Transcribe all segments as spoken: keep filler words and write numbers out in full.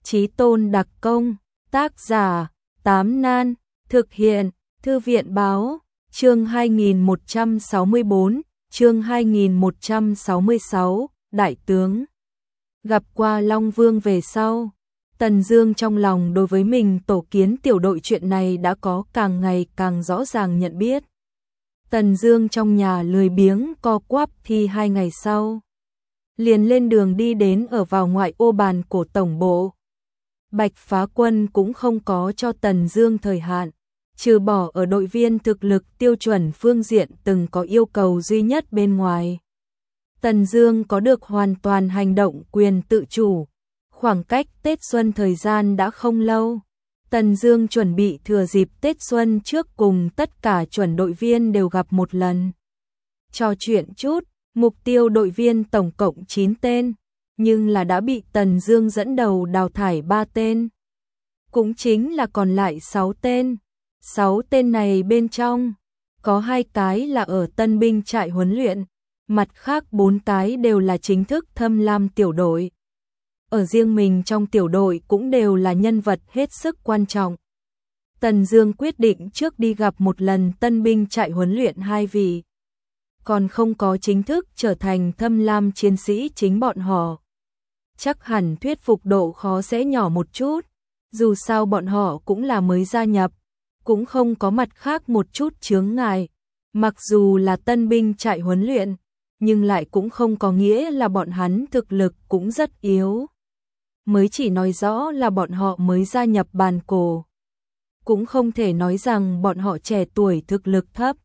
Chí tôn đặc công, tác giả, Tám Nan, thực hiện, Thư viện báo, chương hai nghìn một trăm sáu mươi tư, chương hai nghìn một trăm sáu mươi sáu, Đại tướng. Gặp qua Long Vương về sau, Tần Dương trong lòng đối với mình tổ kiến tiểu đội chuyện này đã có càng ngày càng rõ ràng nhận biết. Tần Dương trong nhà lười biếng co quắp thì hai ngày sau, liền lên đường đi đến ở vào ngoại ô Bàn Cổ tổng bộ. Bạch Phá Quân cũng không có cho Tần Dương thời hạn, trừ bỏ ở đội viên thực lực tiêu chuẩn phương diện từng có yêu cầu duy nhất bên ngoài. Tần Dương có được hoàn toàn hành động quyền tự chủ. Khoảng cách Tết Xuân thời gian đã không lâu, Tần Dương chuẩn bị thừa dịp Tết Xuân trước cùng tất cả chuẩn đội viên đều gặp một lần. Trò chuyện chút, mục tiêu đội viên tổng cộng chín tên, nhưng là đã bị Tần Dương dẫn đầu đào thải ba tên. Cũng chính là còn lại sáu tên. sáu tên này bên trong, có hai cái là ở tân binh trại huấn luyện, mặt khác bốn cái đều là chính thức Thâm Lam tiểu đội. Ở riêng mình trong tiểu đội cũng đều là nhân vật hết sức quan trọng. Tần Dương quyết định trước đi gặp một lần tân binh trại huấn luyện hai vị. Còn không có chính thức trở thành Thâm Lam chiến sĩ chính bọn họ. Chắc hẳn thuyết phục độ khó sẽ nhỏ một chút, dù sao bọn họ cũng là mới gia nhập, cũng không có mặt khác một chút chướng ngại. Mặc dù là tân binh trại huấn luyện, nhưng lại cũng không có nghĩa là bọn hắn thực lực cũng rất yếu. Mới chỉ nói rõ là bọn họ mới gia nhập Bàn Cổ. Cũng không thể nói rằng bọn họ trẻ tuổi thực lực thấp.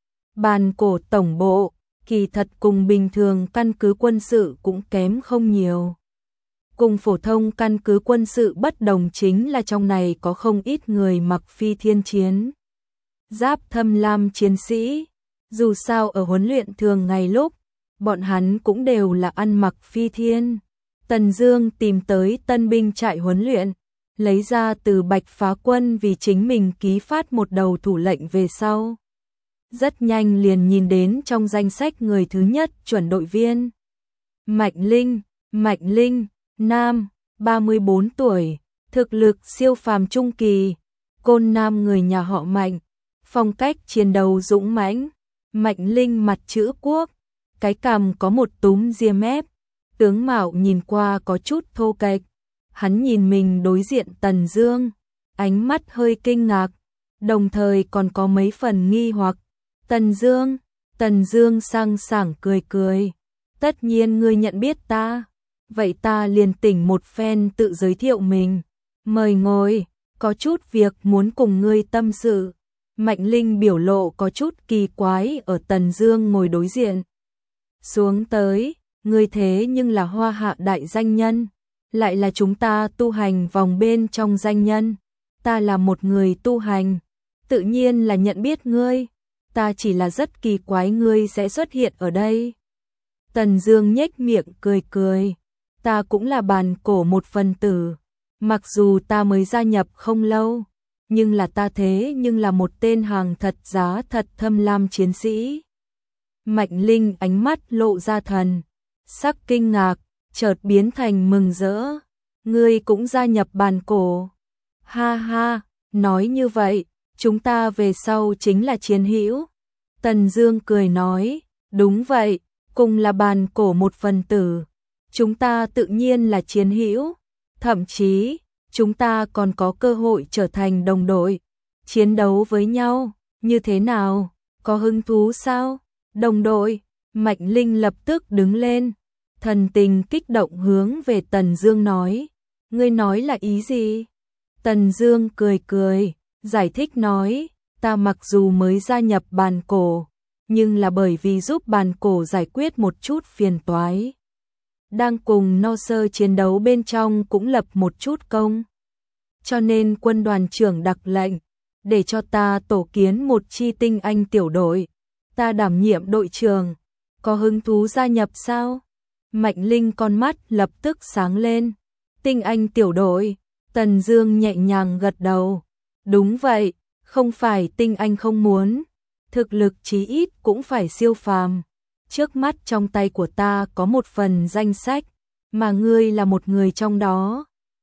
Bàn Cổ tổng bộ, kỳ thật cùng bình thường căn cứ quân sự cũng kém không nhiều. Cùng phổ thông căn cứ quân sự bất đồng chính là trong này có không ít người mặc phi thiên chiến giáp Thâm Lam chiến sĩ. Dù sao ở huấn luyện thường ngày lúc, bọn hắn cũng đều là ăn mặc phi thiên. Tần Dương tìm tới tân binh trại huấn luyện, lấy ra từ Bạch Phá Quân vì chính mình ký phát một đầu thủ lệnh về sau. Rất nhanh liền nhìn đến trong danh sách người thứ nhất chuẩn đội viên. Mạnh Linh, Mạnh Linh, nam, ba mươi tư tuổi, thực lực siêu phàm trung kỳ, côn nam người nhà họ Mạnh, phong cách chiến đấu dũng mãnh. Mạnh Linh mặt chữ quốc, cái cằm có một túm ria mép, tướng mạo nhìn qua có chút thô kệch. Hắn nhìn mình đối diện Tần Dương, ánh mắt hơi kinh ngạc, đồng thời còn có mấy phần nghi hoặc. Tần Dương, Tần Dương sang sảng cười cười, tất nhiên ngươi nhận biết ta, vậy ta liền tỉnh một phen tự giới thiệu mình. Mời ngồi, có chút việc muốn cùng ngươi tâm sự. Mạnh Linh biểu lộ có chút kỳ quái ở Tần Dương ngồi đối diện. Xuống tới, ngươi thế nhưng là Hoa Hạ đại danh nhân, lại là chúng ta tu hành vòng bên trong danh nhân. Ta là một người tu hành, tự nhiên là nhận biết ngươi, ta chỉ là rất kỳ quái ngươi sẽ xuất hiện ở đây. Tần Dương nhếch miệng cười cười, ta cũng là Bàn Cổ một phần tử, mặc dù ta mới gia nhập không lâu, nhưng là ta thế nhưng là một tên hàng thật giá thật Thâm Lam chiến sĩ. Mạnh Linh ánh mắt lộ ra thần sắc kinh ngạc, chợt biến thành mừng rỡ. Ngươi cũng gia nhập Bàn Cổ? Ha ha, nói như vậy, chúng ta về sau chính là chiến hữu. Tần Dương cười nói, đúng vậy, cùng là Bàn Cổ một phần tử, chúng ta tự nhiên là chiến hữu, thậm chí chúng ta còn có cơ hội trở thành đồng đội, chiến đấu với nhau, như thế nào, có hứng thú sao? Đồng đội? Mạnh Linh lập tức đứng lên, thần tình kích động hướng về Tần Dương nói, ngươi nói là ý gì? Tần Dương cười cười, giải thích nói, ta mặc dù mới gia nhập Bàn Cổ, nhưng là bởi vì giúp Bàn Cổ giải quyết một chút phiền toái. Đang cùng no sơ chiến đấu bên trong cũng lập một chút công. Cho nên quân đoàn trưởng đặc lệnh, để cho ta tổ kiến một chi tinh anh tiểu đội. Ta đảm nhiệm đội trưởng, có hứng thú gia nhập sao? Mạnh Linh con mắt lập tức sáng lên. Tinh anh tiểu đội, Tần Dương nhẹ nhàng gật đầu. Đúng vậy, không phải tinh anh không muốn, thực lực chí ít cũng phải siêu phàm. Trước mắt trong tay của ta có một phần danh sách, mà ngươi là một người trong đó.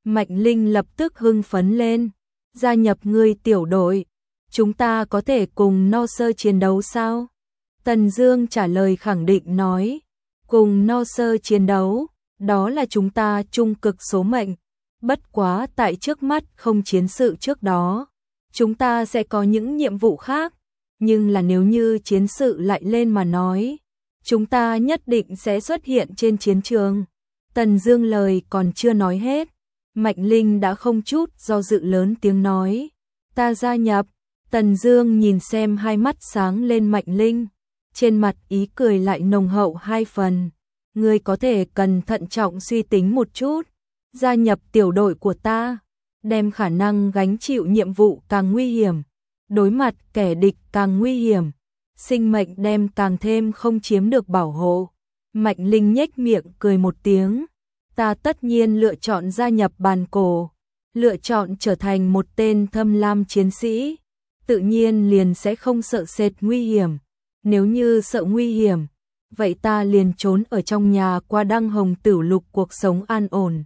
Mạnh Linh lập tức hưng phấn lên. Gia nhập ngươi tiểu đội, chúng ta có thể cùng No Sơ chiến đấu sao? Tần Dương trả lời khẳng định nói, cùng No Sơ chiến đấu, đó là chúng ta chung cực số mệnh. Bất quá tại trước mắt không chiến sự trước đó, chúng ta sẽ có những nhiệm vụ khác, nhưng là nếu như chiến sự lại lên mà nói, chúng ta nhất định sẽ xuất hiện trên chiến trường. Tần Dương lời còn chưa nói hết, Mạnh Linh đã không chút do dự lớn tiếng nói, ta gia nhập. Tần Dương nhìn xem hai mắt sáng lên Mạnh Linh, trên mặt ý cười lại nồng hậu hai phần. Ngươi có thể cẩn thận trọng suy tính một chút, gia nhập tiểu đội của ta, đem khả năng gánh chịu nhiệm vụ càng nguy hiểm, đối mặt kẻ địch càng nguy hiểm, sinh mệnh đem càng thêm không chiếm được bảo hộ. Mạnh Linh nhếch miệng cười một tiếng, ta tất nhiên lựa chọn gia nhập bàn cổ, lựa chọn trở thành một tên thâm lam chiến sĩ, tự nhiên liền sẽ không sợ sệt nguy hiểm. Nếu như sợ nguy hiểm, vậy ta liền trốn ở trong nhà qua đăng hồng tửu lục cuộc sống an ổn.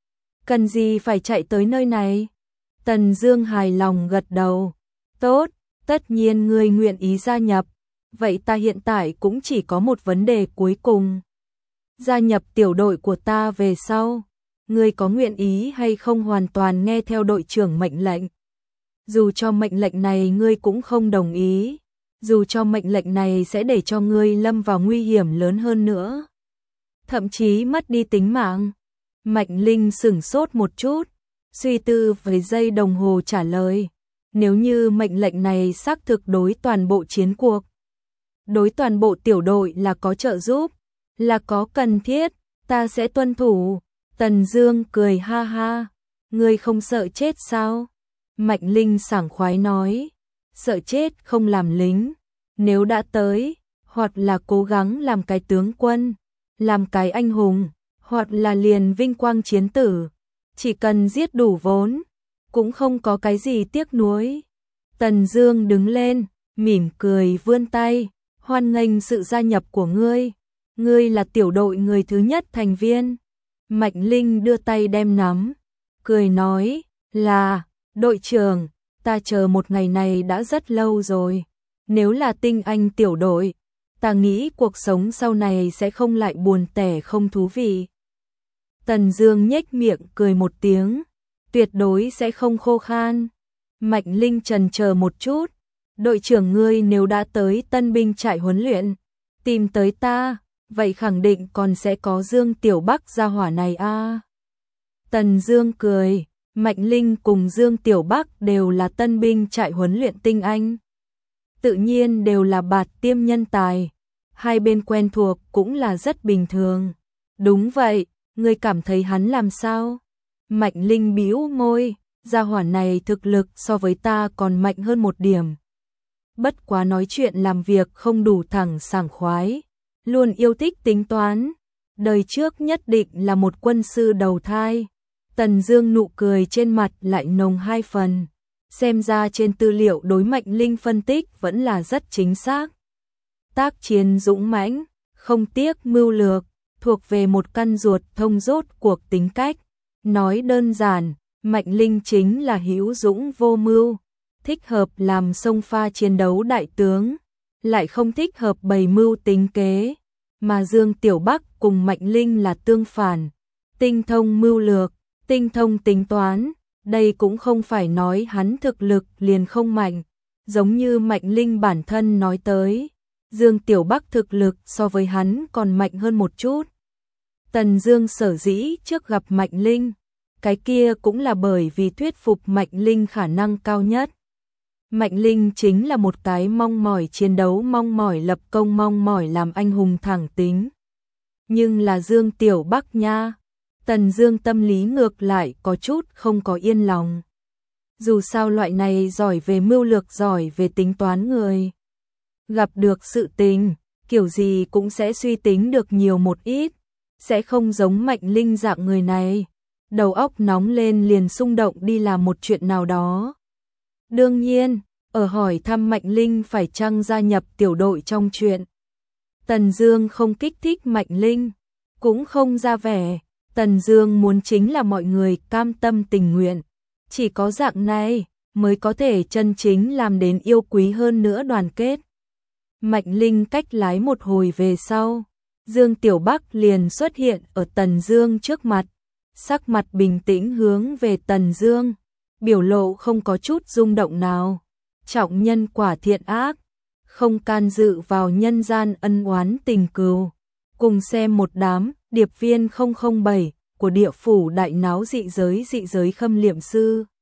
Cần gì phải chạy tới nơi này? Tần Dương hài lòng gật đầu. Tốt, tất nhiên ngươi nguyện ý gia nhập. Vậy ta hiện tại cũng chỉ có một vấn đề cuối cùng. Gia nhập tiểu đội của ta về sau, ngươi có nguyện ý hay không hoàn toàn nghe theo đội trưởng mệnh lệnh? Dù cho mệnh lệnh này ngươi cũng không đồng ý, dù cho mệnh lệnh này sẽ để cho ngươi lâm vào nguy hiểm lớn hơn nữa, thậm chí mất đi tính mạng. Mạnh Linh sửng sốt một chút, suy tư vài giây đồng hồ trả lời, nếu như mệnh lệnh này xác thực đối toàn bộ chiến cuộc, đối toàn bộ tiểu đội là có trợ giúp, là có cần thiết, ta sẽ tuân thủ. Tần Dương cười ha ha, ngươi không sợ chết sao? Mạnh Linh sảng khoái nói, sợ chết không làm lính, nếu đã tới, hoặc là cố gắng làm cái tướng quân, làm cái anh hùng, hoặc là liền vinh quang chiến tử, chỉ cần giết đủ vốn, cũng không có cái gì tiếc nuối. Tần Dương đứng lên, mỉm cười vươn tay, hoan nghênh sự gia nhập của ngươi, ngươi là tiểu đội người thứ nhất thành viên. Mạnh Linh đưa tay đem nắm, cười nói, là, đội trưởng, ta chờ một ngày này đã rất lâu rồi, nếu là tinh anh tiểu đội, ta nghĩ cuộc sống sau này sẽ không lại buồn tẻ không thú vị. Tần Dương nhếch miệng cười một tiếng, tuyệt đối sẽ không khô khan. Mạnh Linh chần chờ một chút, đội trưởng ngươi nếu đã tới tân binh trại huấn luyện, tìm tới ta, vậy khẳng định còn sẽ có Dương Tiểu Bắc gia hỏa này a. À. Tần Dương cười, Mạnh Linh cùng Dương Tiểu Bắc đều là tân binh trại huấn luyện tinh anh, tự nhiên đều là bạt tiêm nhân tài, hai bên quen thuộc cũng là rất bình thường. Đúng vậy, ngươi cảm thấy hắn làm sao? Mạnh Linh bĩu môi, gia hỏa này thực lực so với ta còn mạnh hơn một điểm. Bất quá nói chuyện làm việc không đủ thẳng sảng khoái, luôn yêu thích tính toán, đời trước nhất định là một quân sư đầu thai. Tần Dương nụ cười trên mặt lại nồng hai phần, xem ra trên tư liệu đối Mạnh Linh phân tích vẫn là rất chính xác. Tác chiến dũng mãnh, không tiếc mưu lược, thuộc về một căn ruột thông rốt cuộc tính cách. Nói đơn giản, Mạnh Linh chính là hữu dũng vô mưu, thích hợp làm xông pha chiến đấu đại tướng, lại không thích hợp bày mưu tính kế. Mà Dương Tiểu Bắc cùng Mạnh Linh là tương phản, tinh thông mưu lược, tinh thông tính toán. Đây cũng không phải nói hắn thực lực liền không mạnh, giống như Mạnh Linh bản thân nói tới, Dương Tiểu Bắc thực lực so với hắn còn mạnh hơn một chút. Tần Dương sở dĩ trước gặp Mạnh Linh, cái kia cũng là bởi vì thuyết phục Mạnh Linh khả năng cao nhất. Mạnh Linh chính là một cái mong mỏi chiến đấu, mong mỏi lập công, mong mỏi làm anh hùng thẳng tính. Nhưng là Dương Tiểu Bắc nha, Tần Dương tâm lý ngược lại có chút không có yên lòng. Dù sao loại này giỏi về mưu lược, giỏi về tính toán người, gặp được sự tình, kiểu gì cũng sẽ suy tính được nhiều một ít, sẽ không giống Mạnh Linh dạng người này, đầu óc nóng lên liền xung động đi làm một chuyện nào đó. Đương nhiên, ở hỏi thăm Mạnh Linh phải chăng gia nhập tiểu đội trong chuyện, Tần Dương không kích thích Mạnh Linh, cũng không ra vẻ, Tần Dương muốn chính là mọi người cam tâm tình nguyện, chỉ có dạng này mới có thể chân chính làm đến yêu quý hơn nữa đoàn kết. Mạnh Linh cách lái một hồi về sau, Dương Tiểu Bắc liền xuất hiện ở Tần Dương trước mặt, sắc mặt bình tĩnh hướng về Tần Dương, biểu lộ không có chút rung động nào, trọng nhân quả thiện ác, không can dự vào nhân gian ân oán tình cừu. Cùng xem một đám điệp viên không không bảy của địa phủ đại náo dị giới dị giới khâm liệm sư.